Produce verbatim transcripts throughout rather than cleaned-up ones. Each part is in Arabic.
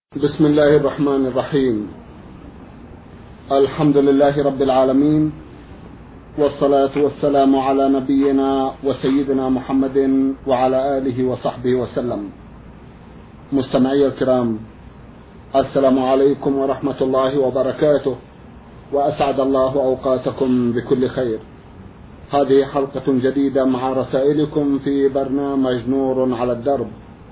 بسم الله الرحمن الرحيم. الحمد لله رب العالمين، والصلاة والسلام على نبينا وسيدنا محمد وعلى آله وصحبه وسلم. مستمعي الكرام، السلام عليكم ورحمة الله وبركاته، وأسعد الله أوقاتكم بكل خير. هذه حلقة جديدة مع رسائلكم في برنامج نور على الدرب.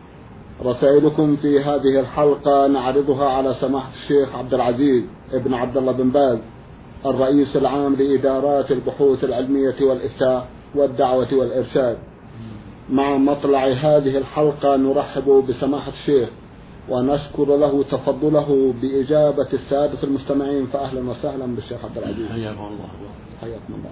رسائلكم في هذه الحلقة نعرضها على سماحة الشيخ عبد العزيز ابن عبد الله بن باز، الرئيس العام لإدارات البحوث العلمية والإفتاء والدعوة والإرشاد. مع مطلع هذه الحلقة نرحب بسماحة الشيخ ونشكر له تفضله بإجابة السادة المستمعين، فأهلا وسهلا بالشيخ عبد العزيز. حياكم الله. حياكم الله.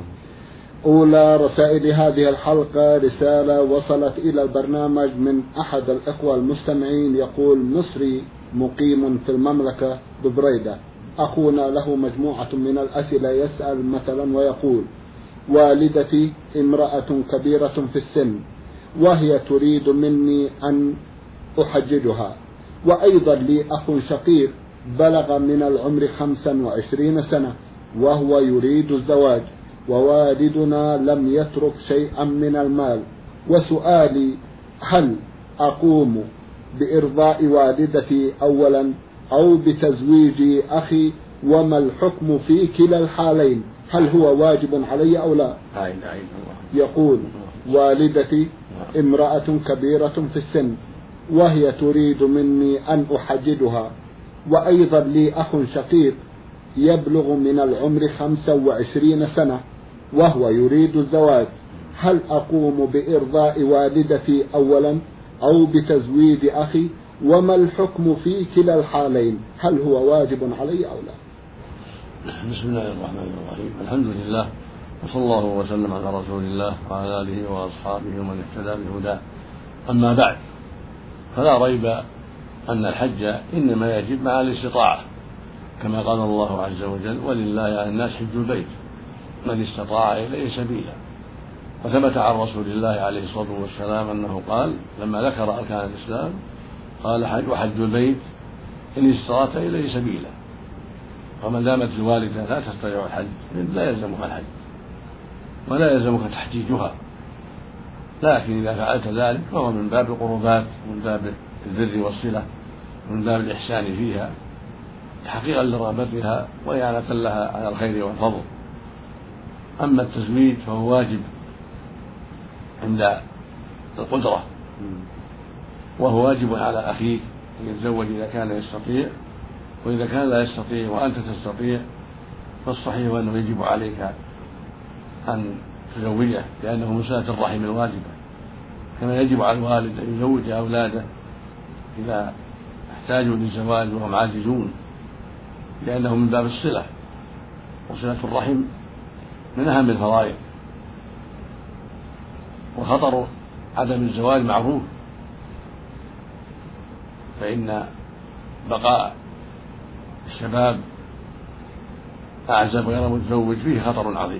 أولى رسائل هذه الحلقة رسالة وصلت إلى البرنامج من أحد الإخوة المستمعين، يقول: مصري مقيم في المملكة ببريدة، أخونا له مجموعة من الأسئلة، يسأل مثلا ويقول: والدتي امرأة كبيرة في السن، وهي تريد مني أن أحججها، وأيضا لي أخ شقيق بلغ من العمر خمسا وعشرين سنة وهو يريد الزواج، ووالدنا لم يترك شيئا من المال. وسؤالي: هل أقوم بإرضاء والدتي أولا أو بتزويج أخي؟ وما الحكم في كلا الحالين؟ هل هو واجب علي أو لا؟ يقول: والدتي امرأة كبيرة في السن، وهي تريد مني أن أحججها، وأيضا لي أخ شقيق يبلغ من العمر خمسة وعشرين سنة وهو يريد الزواج. هل أقوم بإرضاء والدتي أولا أو بتزويج أخي؟ وما الحكم في كلا الحالين؟ هل هو واجب علي أو لا؟ بسم الله الرحمن الرحيم. الحمد لله، وصلى الله وسلم على رسول الله وعلى آله وأصحابه ومن اهتدى بهداه. أما بعد، فلا ريب أن الحج إنما يجب مع الاستطاعة، كما قال الله عز وجل: ولله على الناس حج البيت من استطاع إليه سبيلا. وثبت عن رسول الله عليه الصلاة والسلام أنه قال لما ذكر أركان الإسلام قال: حج وحج البيت إن استطعت إليه سبيلا. ومن دامت الوالدة لا تستطيع الحج لا يلزمها الحج ولا يلزمك تحجيجها، لكن إذا فعلت ذلك فهو من باب القربات ومن باب البر والصلة ومن باب الإحسان فيها، تحقيقا لرغبتها وإعانة لها على الخير والفضل. أما التزويج فهو واجب عند القدرة، وهو واجب على أخيك أن يتزوج إذا كان يستطيع، وإذا كان لا يستطيع وأنت تستطيع فالصحيح أنه يجب عليك أن تزوجه، لأنه من صلة الرحم الواجبة، كما يجب على الوالد أن يزوج أولاده إذا احتاجوا للزواج وهم عاجزون، لأنه من باب الصلة، وصلة الرحم من أهم الفرائض. وخطر عدم الزواج معروف، فإن بقاء الشباب أعزب غير متزوج فيه خطر عظيم.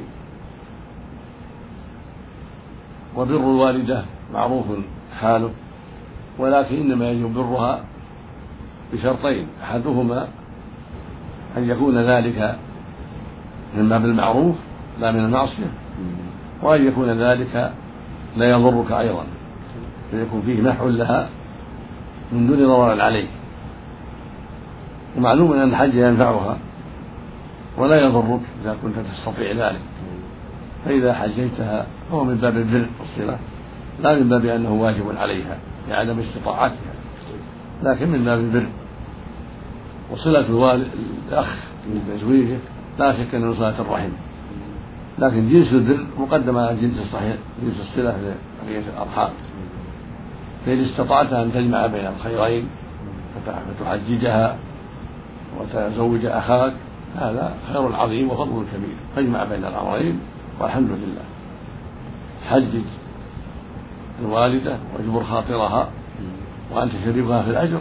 وبر الوالدة معروف حاله، ولكن إنما يجب برها بشرطين: أحدهما أن يكون ذلك من باب المعروف لا من المعصية، وأن يكون ذلك لا يضرك أيضا، فيكون فيه محو لها من دون ضرر عليك. ومعلوم أن الحج ينفعها ولا يضرك إذا كنت تستطيع ذلك، فإذا حجيتها فهو من باب البر والصلة، لا من باب أنه واجب عليها لعدم استطاعتها، لكن من باب البر وصلة الوالد الأخ من تزويجه لا شك أنه صلة الرحم، لكن جنس البر مقدم على جنس الصحيح جنس الصلة لبقية الأرحام. فإن استطعت أن تجمع بين الخيرين فتحججها وتزوج أخاك هذا خير عظيم وفضل كبير، فاجمع بين الأمرين والحمد لله. حجج الوالدة واجبر خاطرها وأنت شريكها في الأجر،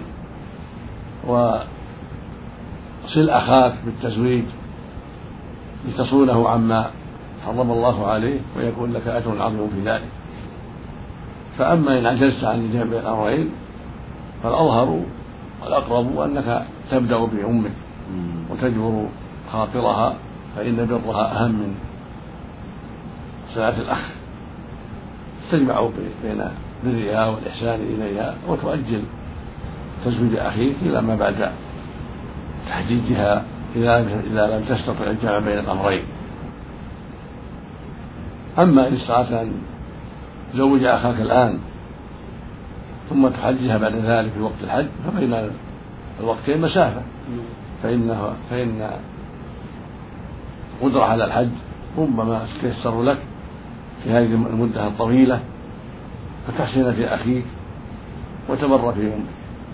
وصل أخاك بالتزويج لتصونه عما حرم الله عليه ويكون لك أجر عظيم في ذلك. فأما إن عجزت عن الجمع بين الأمرين فالأظهر والأقرب أنك تبدأ بأمك وتجبر خاطرها، فإن برها أهم من صلة الأخ، تجمع بين برها والإحسان إليها وتؤجل تزويج أخيك إلى ما بعد تحجيجها إذا لم تستطع الجمع بين الأمرين. أما إن استطعت أن تزوج أخاك الآن ثم تحجها بعد ذلك في وقت الحج فبين الوقتين مسافة، فإنه فإن قدرة على الحج ربما تيسر لك في هذه المدة الطويلة فتحسن في أخيك وتبر في أمك،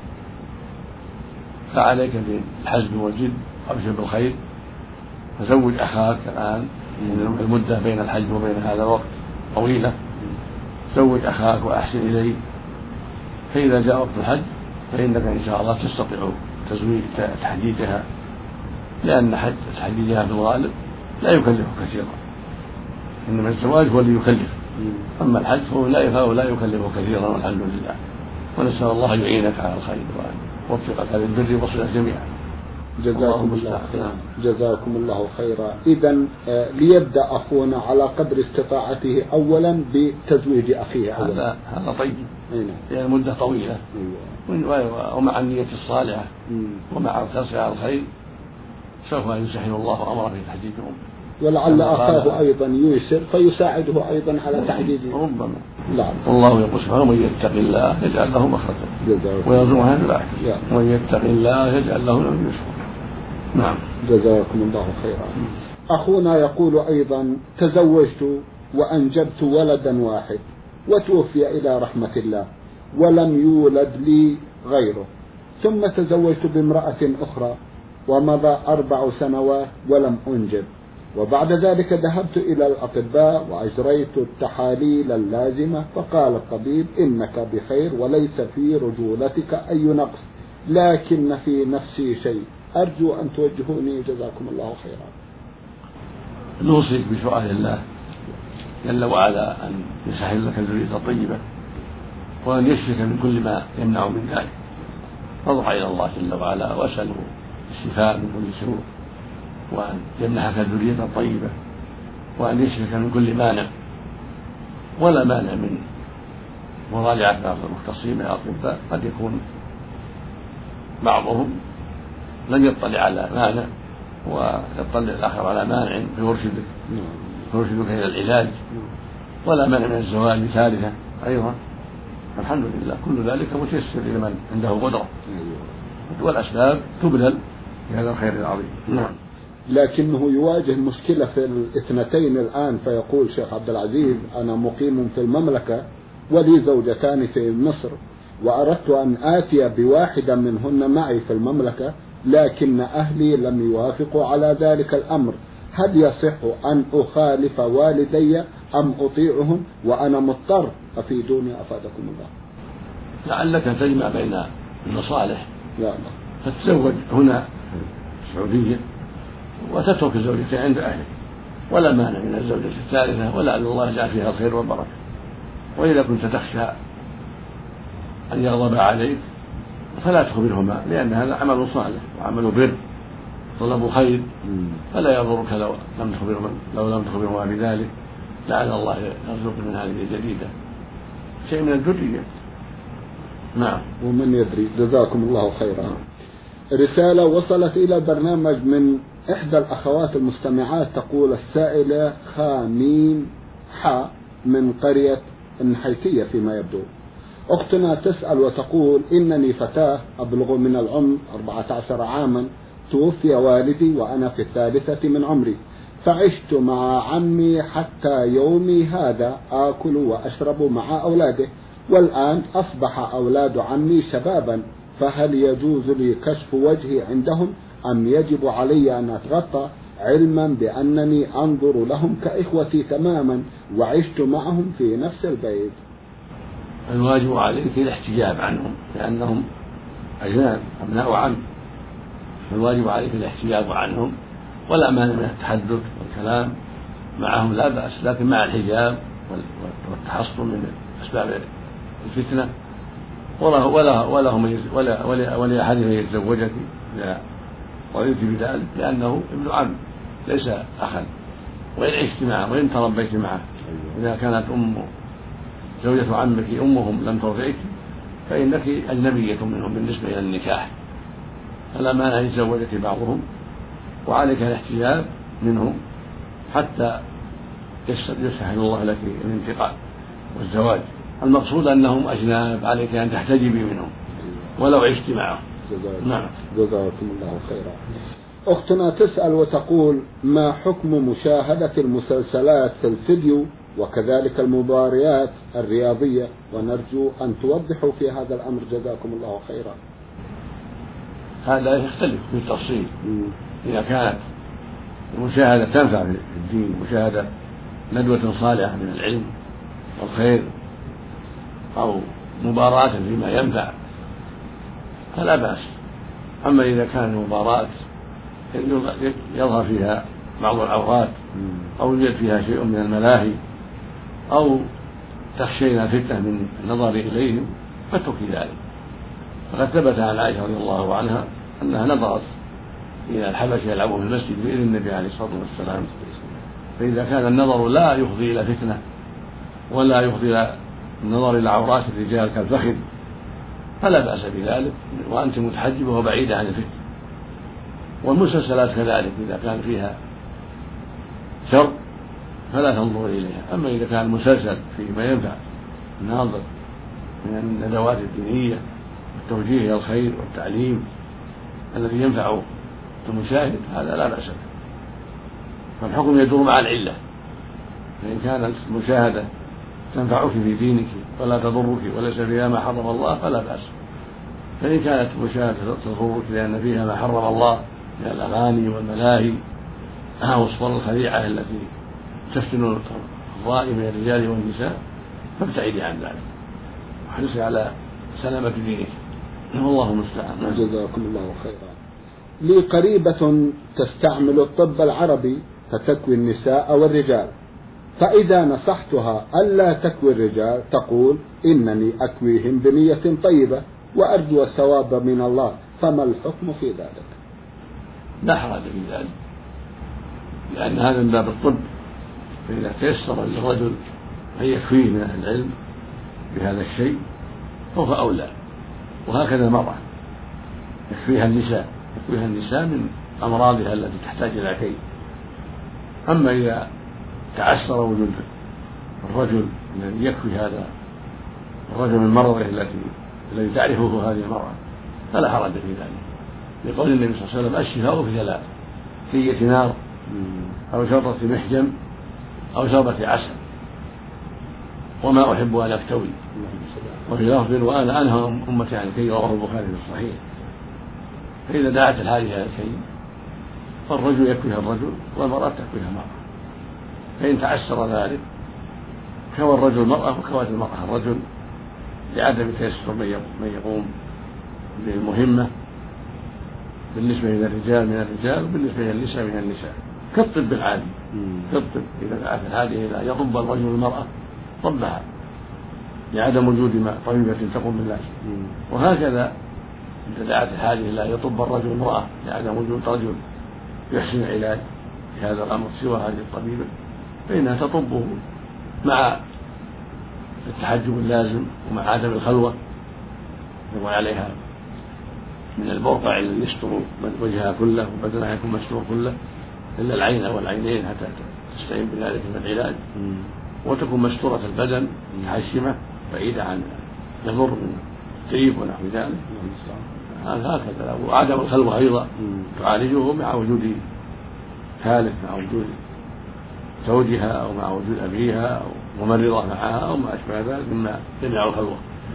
فعليك بالحزم والجد وأبشر بالخير، فزوج أخاك الآن المدة بين الحج وبين هذا الوقت طويلة، زوج أخاك وأحسن إليه، فإذا جاء وقت الحج فإنك إن شاء الله تستطيع تزويج تحديدها، لأن حج تحديدها في الغالب لا يكلف كثيرا، إنما الزواج هو اللي يكلف، أما الحج فهو لا يكلف كثيرا والحمد لله. ونسأل الله يعينك على الخير وأن يوفقك للبر والصلة جميعا. جزاكم الله خيرا. جزاكم الله خيرا. إذا ليبدأ أخونا على قدر استطاعته أولا بتزويج أخيه أولا. هذا هذا طيب، يعني مدة طويلة ومع النية الصالحة ومع القصد على الخير سوف يسهل الله أمره في تحديد أمه، ولعل أخاه أيضا ييسر فيساعده أيضا على تحديده ربما. نعم. والله يقول سبحانه: ومن يتق الله يجعل له مخرجا ويرزقه من لا يحتسب ومن يتق الله يجعل له من يسرا. نعم. جزاكم الله خيرا. أخونا يقول أيضا: تزوجت وأنجبت ولدا واحد وتوفي إلى رحمة الله ولم يولد لي غيره، ثم تزوجت بامرأة أخرى ومضى أربع سنوات ولم أنجب، وبعد ذلك ذهبت إلى الأطباء وأجريت التحاليل اللازمة فقال الطبيب: إنك بخير وليس في رجولتك أي نقص، لكن في نفسي شيء، أرجو أن توجهوني جزاكم الله خيرا. نوصيك بسؤال الله جل وعلا أن يسهل لك الذرية الطيبة وأن يشفيك من كل ما يمنع من ذلك، فاضرع إلى الله جل وعلا واسأله الشفاء من كل سوء، وأن يمنحك الذرية الطيبة، وأن يشفيك من كل مانع، ولا مانع من مراجعة بعض المختصين من الأطباء، قد يكون بعضهم لم يطلع على مانع ويطلع الآخر على مانع فيرشدك فيرشدك إلى العلاج، ولا مانع من الزواج بثالثة أيضا. الحمد لله كل ذلك متيسر لمن عنده قدرة، والأسباب تبذل في هذا الخير العظيم. نعم. لكنه يواجه مشكلة في الاثنتين الآن، فيقول شيخ عبد العزيز: أنا مقيم في المملكة ولي زوجتان في مصر، وأردت أن آتي بواحدة منهن معي في المملكة، لكن أهلي لم يوافقوا على ذلك الأمر، هل يصح أن أخالف والدي أم أطيعهم وأنا مضطر؟ أفيدوني أفادكم الله. لعلك تجمع بين المصالح، لا فتتزوج هنا في السعودية وتترك الزوجة عند أهلك، ولا مانع من الزوجة الثالثة، ولعل الله يجعل فيها الخير والبركة. وإذا كنت تخشى أن يغضب عليك فلا تخبرهما، لأن هذا عمل صالح وعمل بر طلب خير، فلا يضرك لو لم تخبرهما لو لم تخبرهما بذلك، لعل الله يرزق من هذه الجديدة شيء من الذرية. نعم. ومن يدري. جزاكم الله خيرا. رسالة وصلت إلى البرنامج من إحدى الأخوات المستمعات، تقول السائلة خامين حاء من قرية النحيتية فيما يبدو: أختنا تسأل وتقول: إنني فتاة أبلغ من العمر أربعة عشر عاما، توفي والدي وأنا في الثالثة من عمري، فعشت مع عمي حتى يومي هذا آكل وأشرب مع أولاده، والآن أصبح أولاد عمي شبابا، فهل يجوز لي كشف وجهي عندهم أم يجب علي أن أتغطى، علما بأنني أنظر لهم كإخوتي تماما وعشت معهم في نفس البيت؟ الواجب عليك الاحتجاب عنهم لأنهم أجناد أبناء عم، الواجب عليك الاحتجاب عنهم، ولا مانع من التحدث والكلام معهم لا بأس، لكن مع الحجاب والتحصن من أسباب الفتنة وله ولا وله ولا ولا ولأحد من يتزوجك إذا رضيت بذلك، لأنه ابن عم ليس أخا، وإن عشت معه وإن تربيت معه. إذا كانت أم زوجة عمك أمهم لم ترضعك فإنك أجنبية منهم بالنسبة إلى النكاح، فلا مانع أن يتزوجك بعضهم، وعليك الاحتجاب منهم حتى يسهل الله لك الانتقال والزواج. المقصود أنهم أجناب، عليك أن تحتجبي منهم ولو عشت معهم. نعم. جزاكم الله خيرا. أختنا تسأل وتقول: ما حكم مشاهدة المسلسلات في الفيديو وكذلك المباريات الرياضية، ونرجو أن توضحوا في هذا الأمر جزاكم الله خيرا. هذا يختلف في التفصيل. إذا كانت المشاهدة تنفع في الدين، مشاهدة ندوة صالحة من العلم والخير أو مباراة فيما ينفع فلا بأس. أما إذا كانت المباراة يظهر فيها بعض العورات أو يوجد فيها شيء من الملاهي أو تخشينا فتنة من النظر إليهم فاتركي ذلك. فقد ثبت عن عائشة رضي الله عنها أنها نظرت إلى الحبشة يلعبوا في المسجد بإذن النبي عليه الصلاة والسلام، فإذا كان النظر لا يفضي إلى فتنة ولا يفضي إلى النظر إلى عورات الرجال كالفخذ فلا بأس بذلك، وأنت متحجبة وبعيدة عن الفتنة. والمسلسلات كذلك إذا كان فيها شر فلا تنظر إليها. أما إذا كان المسلسل فيما ينفع الناظر من الندوات الدينية والتوجيه إلى الخير والتعليم الذي ينفع المشاهد هذا لا بأس به، فالحكم يدور مع العلة. فإن كانت المشاهدة تنفعك في دينك ولا تضرك وليس فيها ما حرم الله فلا بأس. فإن كانت المشاهدة تضرك لأن فيها ما حرم الله من الأغاني والملاهي أو الصور الخليعة التي تفتن الرائي من الرجال والنساء فابتعدي عن ذلك واحرصي على سلامة دينك، والله المستعان. جزاكم الله خيرا. لي قريبة تستعمل الطب العربي فتكوي النساء والرجال، فإذا نصحتها ألا تكوي الرجال تقول: إنني أكويهم بنية طيبة وأرجو الثواب من الله، فما الحكم في ذلك؟ لا حرج في ذلك، لأن هذا من باب الطب، فإذا تيسر للرجل أن يكفيه من أهل العلم بهذا الشيء فهو أولى. وهكذا المرأة يكفيها النساء يكفيها النساء من أمراضها التي تحتاج إلى كي. أما إذا تعسر وجود الرجل الذي يكفي هذا الرجل من مرضه التي الذي تعرفه هذه المرأة فلا حرج في ذلك، لقول النبي صلى الله عليه وسلم: الشفاء في ثلاث: كية نار أو شربة محجم أو شربة عسل وما أحب أن أكتوي. وفي لفظ: وأنا أنهى أمتي عن الكي، رواه البخاري في الصحيح. فإذا دعت الحاجة إلى الكي فالرجل يكفيها الرجل والمرأة تكفيها المرأة. فإن تعسر ذلك كوى الرجل المرأة وكوت المرأة الرجل لعدم تيسر من يقوم بالمهمة بالنسبة إلى الرجال من الرجال وبالنسبة إلى النساء من النساء، كالطب العادي. كالطب إذا دعت الحاجة إلى يطب الرجل المرأة طبها لعدم وجود ما طبيبة تقوم باللازم، وهكذا إذا دعت الحاجة إلى يطب الرجل المرأة لعدم وجود رجل يحسن العلاج في هذا الأمر سوى هذه الطبيبة فإنها تطبه مع التحجب اللازم ومع عدم الخلوة يقول عليها من البرقع الذي يستر وجهها كله وبدنها يكون مستور كله إلا العين والعينين حتى تستعين بذلك في العلاج، وتكون مستورة البدن محشمة بعيدة عن يضر من الطيب ونحو ذلك. هكذا. وعدم الخلوة أيضا تعالجه مع وجود ثالث، مع وجود زوجها أو مع وجود أبيها أو ممرضة معها أو ما أشبه ذلك مما يمنع الخلوة.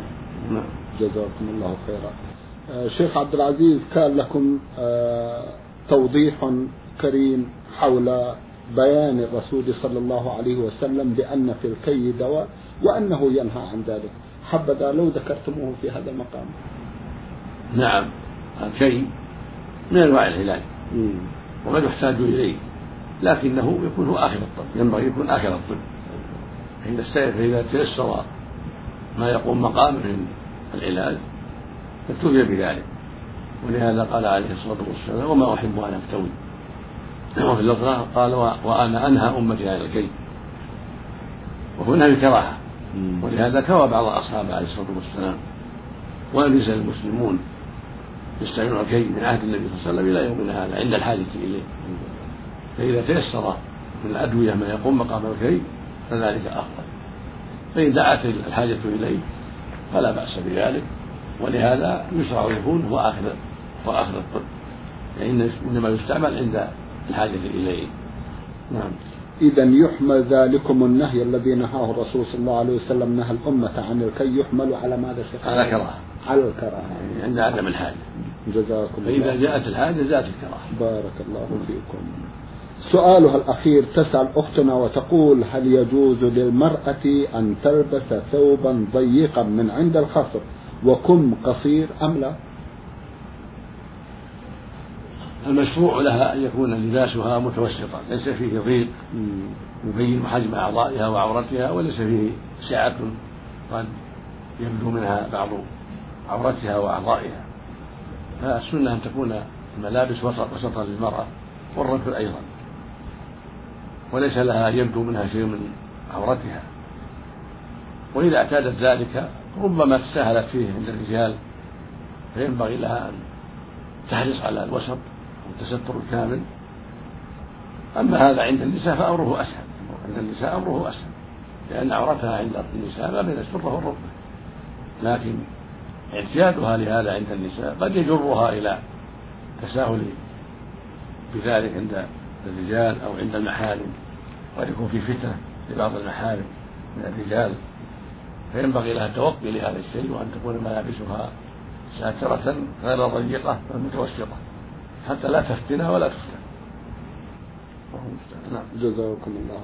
جزاكم الله خيرا. آه شيخ عبد العزيز، كان لكم آه توضيح كريم حول بيان الرسول صلى الله عليه وسلم بأن في الكي دواء وأنه ينهى عن ذلك، حبذا لو ذكرتموه في هذا المقام. نعم، الكي من أنواع العلاج وقد يحتاج إليه، لكنه يكون هو آخر الطب، ينبغي يكون آخر الطب. فإذا تيسر ما يقوم مقام من العلاج فاكتفي بذلك. ولهذا قال عليه الصلاة والسلام: وما أحب أن أفتوي. وفي اللفظة قال: وأنا أنهى أمتي عن الكي. وهنا الكراهة. ولهذا كوى بعض أصحابه عليه الصلاة والسلام، ولم يزل المسلمون يستعملون الكي من عهد النبي صلى الله عليه وسلم إلى يومنا هذا عند الحاجة إليه. فإذا تيسر من الأدوية ما يقوم مقام الكي فذلك أفضل، فإن دعت الحاجة إليه فلا بأس بذلك. ولهذا يشرع يكون هو آخر هو آخر الطب، لأن إنما يستعمل عند الحاجة إليه. نعم. إذا يحمل ذلكم النهي الذي نهاه الرسول صلى الله عليه وسلم نهى الأمة عن الكي يحمل على ماذا شيخ؟ على كراهة. على الكراهة عند عدم الحاجة. جزاكم الله. فإذا جاءت الحاجة جاءت الكراهة. بارك الله فيكم. سؤالها الأخير تسأل أختنا وتقول: هل يجوز للمرأة أن تلبس ثوبا ضيقا من عند الخصر وكم قصير أم لا؟ المشروع لها أن يكون لباسها متوسطا، ليس فيه ضيق يبين حجم أعضائها وعورتها، وليس فيه سعة قد يبدو منها بعض عورتها وأعضائها. فالسنة أن تكون الملابس وسطا للمرأة والرجل أيضا، وليس لها يبدو منها شيء من عورتها. وإذا اعتادت ذلك ربما تساهلت فيه عند الرجال، فينبغي لها أن تحرص على الوسط والتستر الكامل. أما هذا عند النساء فأمره أسهل، عند النساء أمره أسهل، لأن عورتها عند النساء ما بين السرة والركبة، لكن اعتيادها لهذا عند النساء قد يجرها إلى تساهل بذلك عند الرجال أو عند المحارم، قد يكون في فتنة لبعض المحارم من الرجال، فينبغي لها التوقي لهذا الشيء، وأن تكون ملابسها ساترة غير ضيقة بل متوسطة حتى لا تفتن ولا تفتن. نعم. جزاكم الله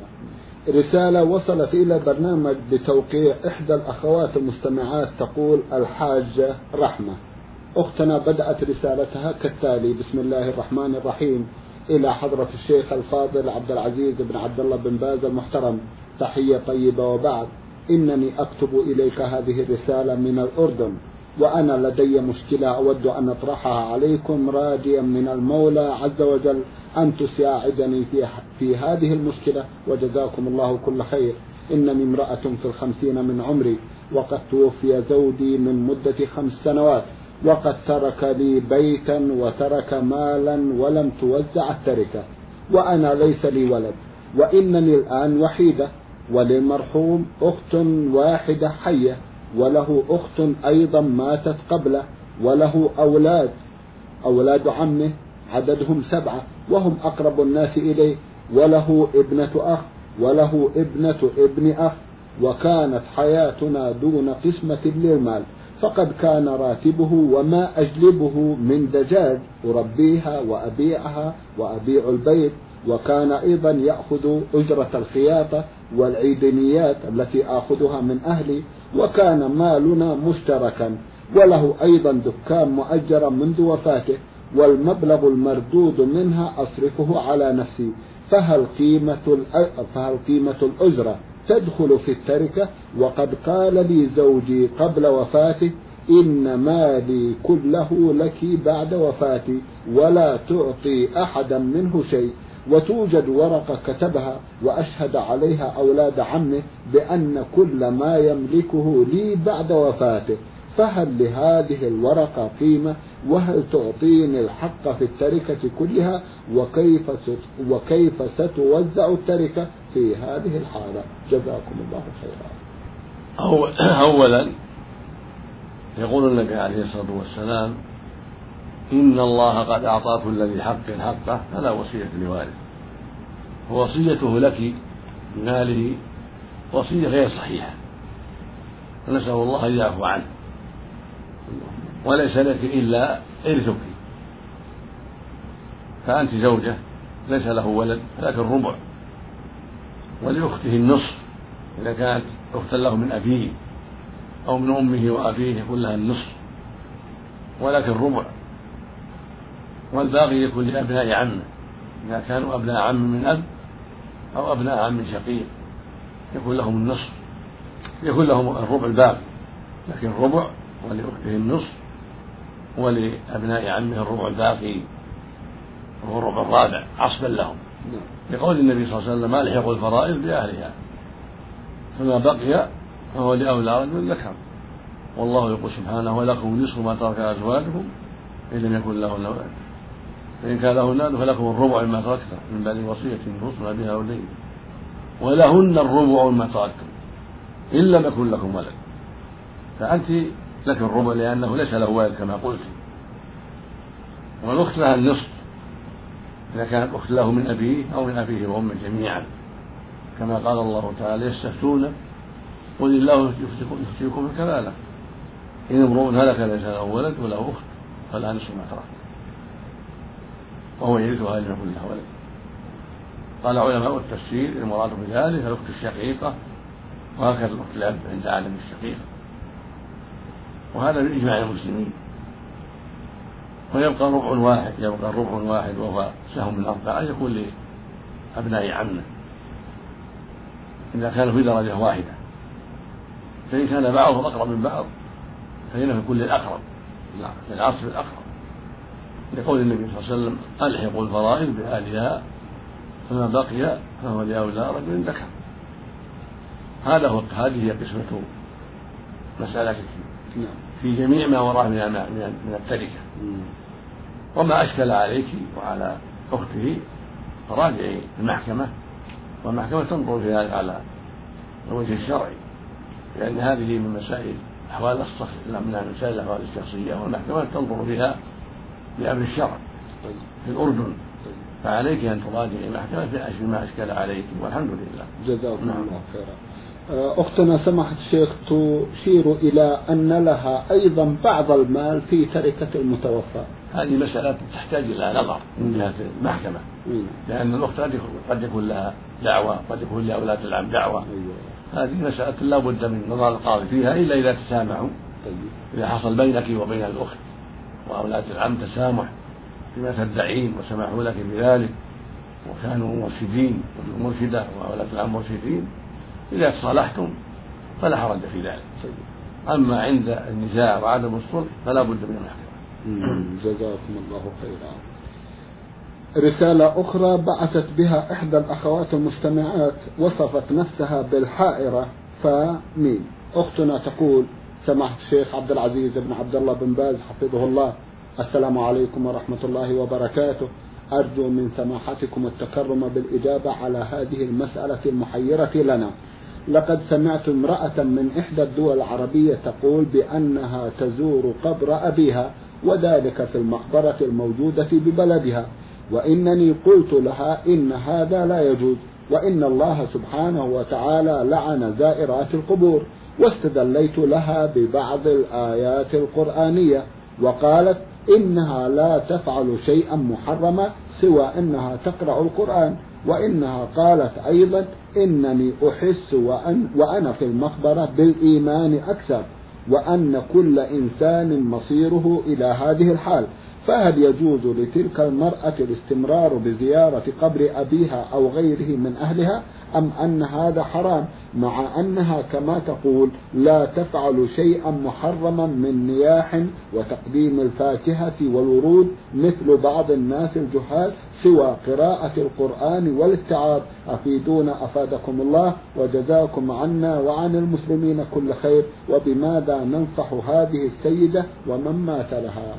خيرا. رسالة وصلت إلى برنامج بتوقيع إحدى الأخوات المستمعات تقول: الحاجة رحمة. أختنا بدأت رسالتها كالتالي: بسم الله الرحمن الرحيم، إلى حضرة الشيخ الفاضل عبد العزيز بن عبد الله بن باز المحترم، تحية طيبة، وبعد، إنني أكتب إليك هذه الرسالة من الأردن، وأنا لدي مشكلة أود أن أطرحها عليكم، راجيا من المولى عز وجل أن تساعدني في, في هذه المشكلة، وجزاكم الله كل خير. إنني امرأة في الخمسين من عمري، وقد توفي زوجي من مدة خمس سنوات، وقد ترك لي بيتا وترك مالا ولم توزع التركة، وأنا ليس لي ولد، وإنني الآن وحيدة، وللمرحوم أخت واحدة حية، وله أخت أيضا ماتت قبله، وله أولاد أولاد عمه عددهم سبعة وهم أقرب الناس إليه، وله ابنة أخ وله ابنة ابن أخ، وكانت حياتنا دون قسمة للمال، فقد كان راتبه وما أجلبه من دجاج أربيها وأبيعها وأبيع البيت، وكان أيضا يأخذ أجرة الخياطة والعيدنيات التي آخذها من أهلي، وكان مالنا مشتركا، وله أيضا دكان مؤجرا منذ وفاته، والمبلغ المردود منها أصرفه على نفسي، فهل قيمة فهل قيمة الأجرة تدخل في التركة؟ وقد قال لي زوجي قبل وفاته: إن مالي كله لك بعد وفاتي، ولا تعطي أحدا منه شيء. وتوجد ورقة كتبها وأشهد عليها أولاد عمه بأن كل ما يملكه لي بعد وفاته، فهل لهذه الورقة قيمة؟ وهل تعطيني الحق في التركة كلها؟ وكيف وكيف ستوزع التركة في هذه الحالة؟ جزاكم الله خيرا. أولا يقول النبي عليه الصلاة والسلام: إن الله قد أعطى كل ذي حق حقه فلا وصية لوارث. ووصيته لك بماله وصية غير صحيحة، فنسأل الله أن يعفو عنه. وليس لك إلا إرثك، فأنت زوجة ليس له ولد لكن ربع، ولأخته النصف إذا كانت أختا له من أبيه أو من أمه وأبيه يكون لها النصف ولكن ربع، والباقي يكون لأبناء عمه إذا كانوا أبناء عم من أب أو أبناء عم شقيق يكون لهم النصف، يكون لهم الربع الباقي، لكن الربع ولأخته النصف، ولأبناء عمه الربع الباقي وهو الربع الرابع عصبا لهم، لقول النبي صلى الله عليه وسلم: ألحقوا الفرائض بأهلها، فما بقي فهو لأولى رجل ذكر. والله يقول سبحانه: ولكم نصف ما ترك أزواجكم إن لم يكن لهن ولد، فإن كان لهن ولد فلكم الربع مما تركتم من بعد وصية توصون بها أو دين، ولهن الربع مما تركتم إن لم يكن لكم ولد، فأنت لك الربع لأنه ليس له ولد كما قلت، والأخت لها النصف إذا كانت أخت له من أبيه أو من أبيه وأمه جميعا، كما قال الله تعالى: يستفتونك قل الله يفتيكم في الكلالة إن امرؤ هلك ليس له ولد وله أخت فلها نصف ما ترك وهو يرثها إن يكن له ولد. قال علماء التفسير: المراد بذلك الأخت الشقيقة، وهكذا الأخت الأب عند عدم الشقيقة، وهذا بإجماع المسلمين. ويبقى ربع واحد يبقى ربع واحد وهو سهم من أربعة يكون لأبناء عمه إذا كانوا في درجة واحدة، فإن كان بعضهم أقرب من بعض فإنه يكون للأقرب، للعصر الأقرب، لقول النبي صلى الله عليه وسلم: ألحقوا الفرائض بأهلها فما بقي فهو لأولى رجل ذكر. هذا هو هذه هي قسمة مسألة في جميع ما وراء من التركة. وما أشكل عليك وعلى أخته فراجعي المحكمة، والمحكمة تنظر في هذا على الوجه الشرعي، لأن هذه من مسائل أحوال الصخر من مسائل الأحوال الشخصية، والمحكمة تنظر فيها بأمر الشرع في الأردن، فعليك أن تراجعي المحكمة في ما أشكل عليك، والحمد لله. جزاكم الله خيرا. أختنا سماحة الشيخ تشير إلى أن لها أيضا بعض المال في تركة المتوفى. هذه مسألة تحتاج إلى نظر من جهة المحكمة، لأن الأخت قد يكون لها دعوة، قد يكون لأولاد العم دعوة. هذه مسألة لا بد من نظر القاضي فيها إلا إذا تسامحوا. إذا حصل بينك وبين الأخت وأولاد العم تسامح فيما تدعين وسمحوا لك بذلك وكانوا مرشدين مرشدة وأولاد العم مرشدين، إذا تصالحتم فلا حرج في ذلك. أما عند النزاع وعدم الصلح فلا بد من المحكمة. جزاكم الله خيرا. رسالة أخرى بعثت بها إحدى الأخوات المستمعات، وصفت نفسها بالحائرة فمين. أختنا تقول: سماحة الشيخ عبد العزيز بن عبد الله بن باز حفظه الله، السلام عليكم ورحمة الله وبركاته. أرجو من سماحتكم التكرم بالإجابة على هذه المسألة المحيرة لنا. لقد سمعت امرأة من إحدى الدول العربية تقول بأنها تزور قبر أبيها، وذلك في المقبرة الموجودة ببلدها، وإنني قلت لها إن هذا لا يجوز، وإن الله سبحانه وتعالى لعن زائرات القبور، واستدليت لها ببعض الآيات القرآنية، وقالت إنها لا تفعل شيئا محرما سوى أنها تقرأ القرآن، وإنها قالت أيضا إنني أحس وأن وأنا في المقبرة بالإيمان أكثر، وأن كل إنسان مصيره إلى هذه الحال، فهل يجوز لتلك المرأة الاستمرار بزيارة قبر أبيها أو غيره من أهلها، أم أن هذا حرام، مع أنها كما تقول لا تفعل شيئا محرما من نياح وتقديم الفاكهة والورود مثل بعض الناس الجهال، سوى قراءة القرآن والاتعاظ؟ أفيدونا أفادكم الله، وجزاكم عنا وعن المسلمين كل خير، وبماذا ننصح هذه السيدة ومن مات لها؟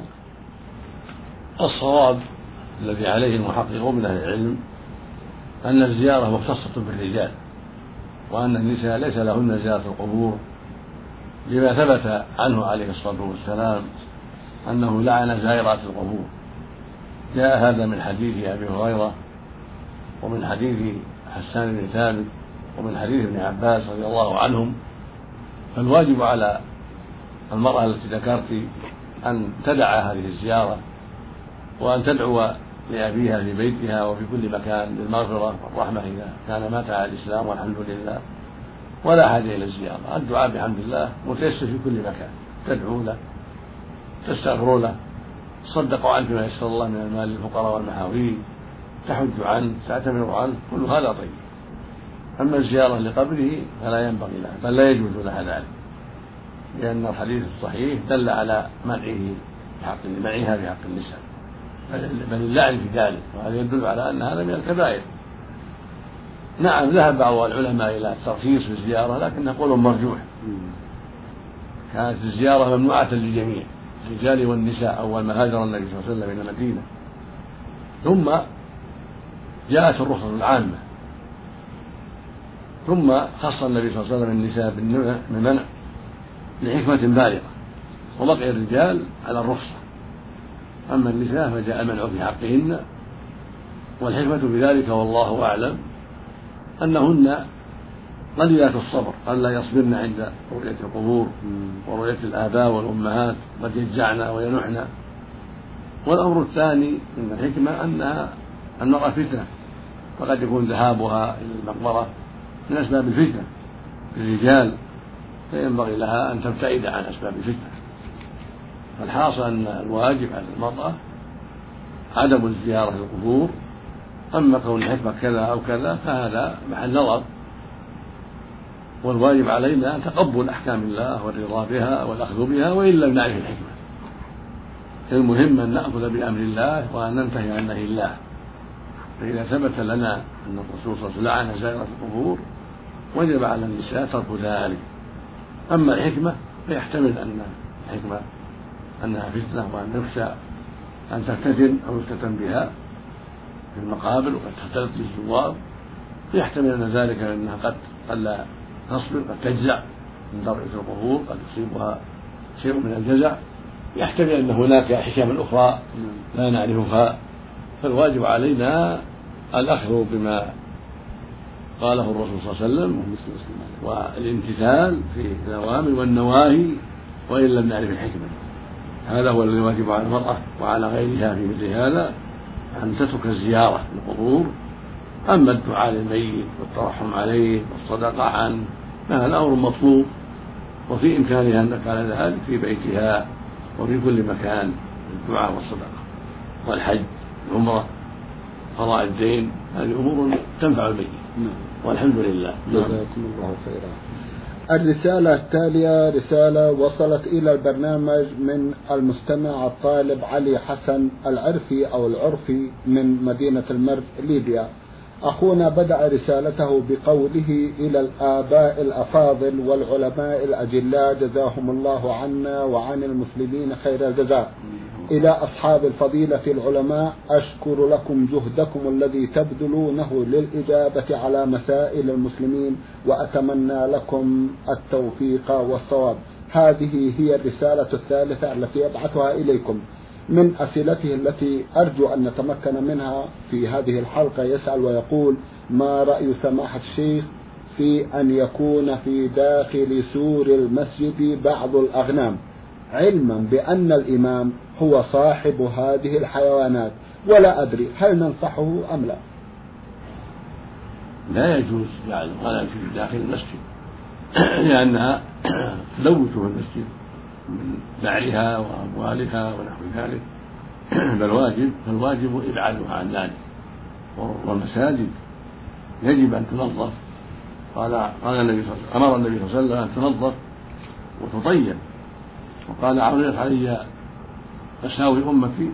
الصواب الذي عليه المحققون من أهل العلم أن الزيارة مختصة بالرجال، وأن النساء ليس لهن زيارة القبور، لما ثبت عنه عليه الصلاة والسلام أنه لعن زائرات القبور. جاء هذا من حديث أبي هريرة، ومن حديث حسان بن ثابت، ومن حديث ابن عباس رضي الله عنهم. فالواجب على المرأة التي ذكرت أن تدع هذه الزيارة، وأن تدعو لأبيها في بيتها وفي كل مكان بالمغفرة والرحمة إذا كان مات على الإسلام والحمد لله، ولا حاجة إلى الزيارة. الدعاء بحمد الله متيسر في كل مكان، تدعو له، تستغفر له، تصدقوا عنه ما يسر الله من المال للفقراء والمحاوين، تحج عنه، تعتمر عنه، كل هذا طيب. أما الزيارة لقبره فلا ينبغي لها، بل لا يجوز لها ذلك، لأن الحديث الصحيح دل على منعه بحق منعها في حق النساء، بل اللعن في ذلك، وهذا يدل على أن هذا من الكبائر. نعم ذهب بعض العلماء إلى الترخيص في الزيارة، لكن قول مرجوح. كانت الزيارة ممنوعة للجميع، الرجال والنساء، أول ما هاجر النبي صلى الله عليه وسلم إلى المدينة، ثم جاءت الرخصة العامة، ثم خص النبي صلى الله عليه وسلم النساء بالمنع لحكمة بالغة، وبقي الرجال على الرخصة. أما النساء فجاء المنع في حقهن، والحكمة بذلك والله أعلم أنهن قليلات الصبر، قد لا يصبرن عند رؤية القبور ورؤية الآباء والأمهات، قد يجزعن وينحن. والأمر الثاني من الحكمة أنها المرأة فتنة، فقد يكون ذهابها إلى المقبرة من أسباب الفتنة للرجال، فينبغي لها أن تبتعد عن أسباب الفتنة. فالحاصل أن الواجب على المرأة عدم الزيارة للقبور. أما كون الحكمة كذا أو كذا فهذا محل نظر، والواجب علينا تقبل أحكام الله والرضا بها والأخذ بها وإن لم نعرف الحكمة. المهم أن نأخذ بأمر الله وأن ننتهي عن نهي الله. فإذا ثبت لنا أن الرسول صلى الله عليه وسلم لعن زائرة القبور وجب على النساء ترك ذلك. أما الحكمة فيحتمل أن الحكمة أنها فتنة وأن يخشى أن تفتتن أو يفتتن بها في المقابر وقد تختلط بالزوار، يحتمل أن ذلك أنها قد قد لا تصبر، قد تجزع من رؤية القبور، قد يصيبها شيء من الجزع، يحتمل أن هناك حكم أخرى لا نعرفها. فالواجب علينا الأخذ بما قاله الرسول صلى الله عليه وسلم والامتثال في الأوامر والنواهي وإن لم نعرف الحكمة. هذا هو الذي واجب على المرأة وعلى غيرها في مثل هذا، أن تترك الزيارة للقبور. أما الدعاء للميت والترحم عليه والصدقة عنه فهذا أمر مطلوب، وفي إمكانها أن تفعل ذلك في بيتها وفي كل مكان، الدعاء والصدقة والحج والعمرة قضاء الدين، هذه أمور تنفع الميت. والحمد لله. جزاكم الله خيرا. الرسالة التالية رسالة وصلت إلى البرنامج من المستمع الطالب علي حسن العرفي أو العرفي من مدينة المرج ليبيا. أخونا بدأ رسالته بقوله: إلى الآباء الأفاضل والعلماء الأجلاء جزاهم الله عنا وعن المسلمين خير الجزاء. إلى أصحاب الفضيلة العلماء، أشكر لكم جهدكم الذي تبذلونه للإجابة على مسائل المسلمين، وأتمنى لكم التوفيق والصواب. هذه هي الرسالة الثالثة التي أبعثها إليكم. من أسئلته التي أرجو أن نتمكن منها في هذه الحلقة يسأل ويقول: ما رأي سماحة الشيخ في أن يكون في داخل سور المسجد بعض الأغنام، علما بأن الإمام هو صاحب هذه الحيوانات، ولا أدري هل ننصحه أم لا؟ لا يجوز جعل الغنم في داخل المسجد لأنها تلوث في المسجد من بعرها وأموالها ونحو ذلك، بل واجب فالواجب إبعادها عن ذلك. والمساجد يجب أن تنظف، قال قال النبي صلى الله عليه وسلم أمر النبي صلى الله عليه وسلم أن تنظف وتطيب، وقال: عرضت علي مساوي أمتي،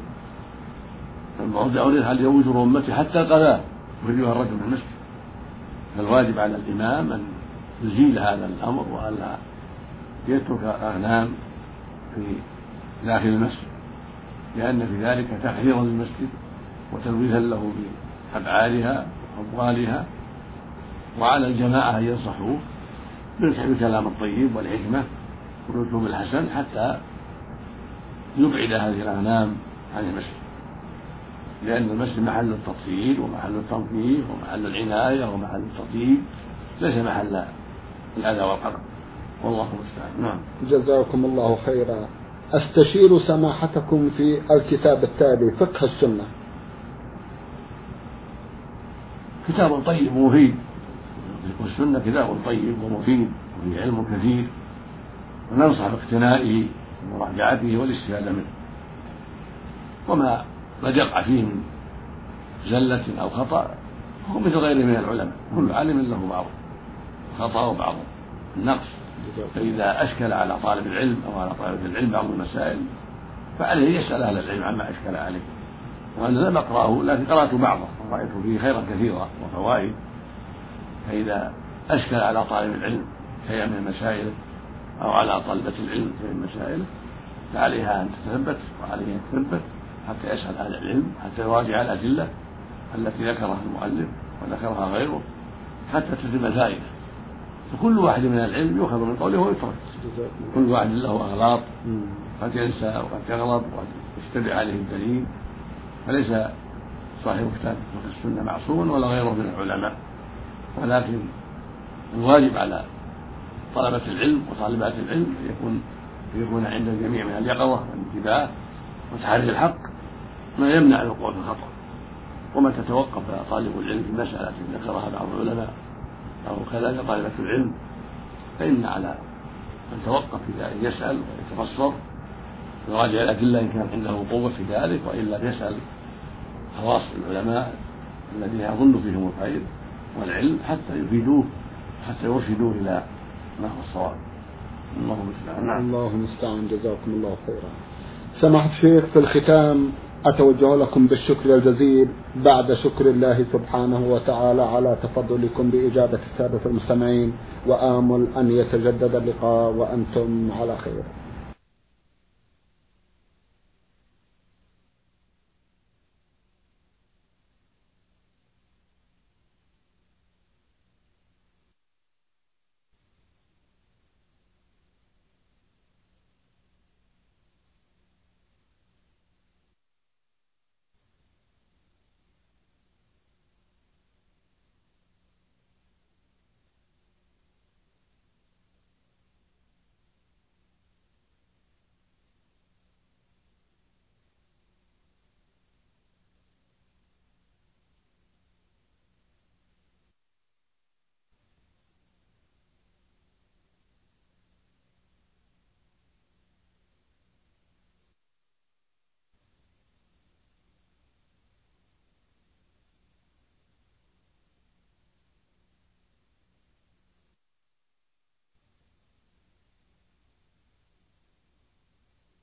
عرضت علي وزر أمتي حتى القذاة يخرجها الرجل من المسجد. فالواجب على الإمام أن يزيل هذا الأمر وألا يترك الأغنام في داخل المسجد، لأن في ذلك تحذيرا للمسجد وتلويثا له بأفعالها وأموالها. وعلى الجماعة أن ينصحوه بالكلام الطيب والحكمة والأسلوب الحسن حتى يبعد هذه الأغنام عن المسجد، لأن المسجد محل التطهير ومحل التنظيف ومحل العناية ومحل التطيب، ليس محل الأذى والقرب. والله المستعان. نعم. جزاكم الله خيرا. أستشير سماحتكم في الكتاب التالي: فقه السنة. كتاب طيب ومفيد، والسنة كتاب طيب ومفيد وفيه علم كثير، وننصح باقتنائه ومراجعته والاستفادة منه. وما قد يقع فيه من زلة أو خطأ هو مثل غيره من العلماء، كل عالم له بعض خطأ وبعض النقص، فإذا أشكل على طالب العلم أو على طالب العلم بعض المسائل فعليه يسأل أهل العلم عما أشكل عليه. وأنا لم أقرأه لكن قرأت بعضه ورأيت فيه خيرا كثيرا وفوائد. فإذا أشكل على طالب العلم شيئا من مسائله أو على طالبة العلم شيئا من مسائله فعليها أن تتثبت وعليه أن تثبت حتى يسأل أهل العلم، حتى يراجع الأدلة التي ذكرها المؤلف وذكرها غيره حتى تتم الفائدة. فكل واحد من العلم يؤخذ من قوله ويترك، كل واحد له أغلاط قد ينسى وقد يغلط وقد يشتبه عليه الدليل، فليس صاحب كتاب فقه السنة معصوم ولا غيره من العلماء، ولكن الواجب على طلبة العلم وطالبات العلم يكون يكون عند الجميع من اليقظة والانتباه وتحري الحق ما يمنع الوقوع في الخطأ. ومن تتوقف طالب العلم في مسألة ذكرها بعض العلماء أو كذلك طالبة العلم فإن على من توقف في ذلك يسأل ويتبصر ويراجع الأدلة إن كان عنده قوة في ذلك، وإلا يسأل خواص العلماء الذين يظن فيهم الخير والعلم حتى يفيدوه حتى يرشدوه إلى ما هو الصواب. الله المستعان. الله المستعان. جزاكم الله خيرا. سماحة الشيخ، في الختام أتوجه لكم بالشكر الجزيل بعد شكر الله سبحانه وتعالى على تفضلكم بإجابة السادة المستمعين، وآمل أن يتجدد اللقاء وأنتم على خير.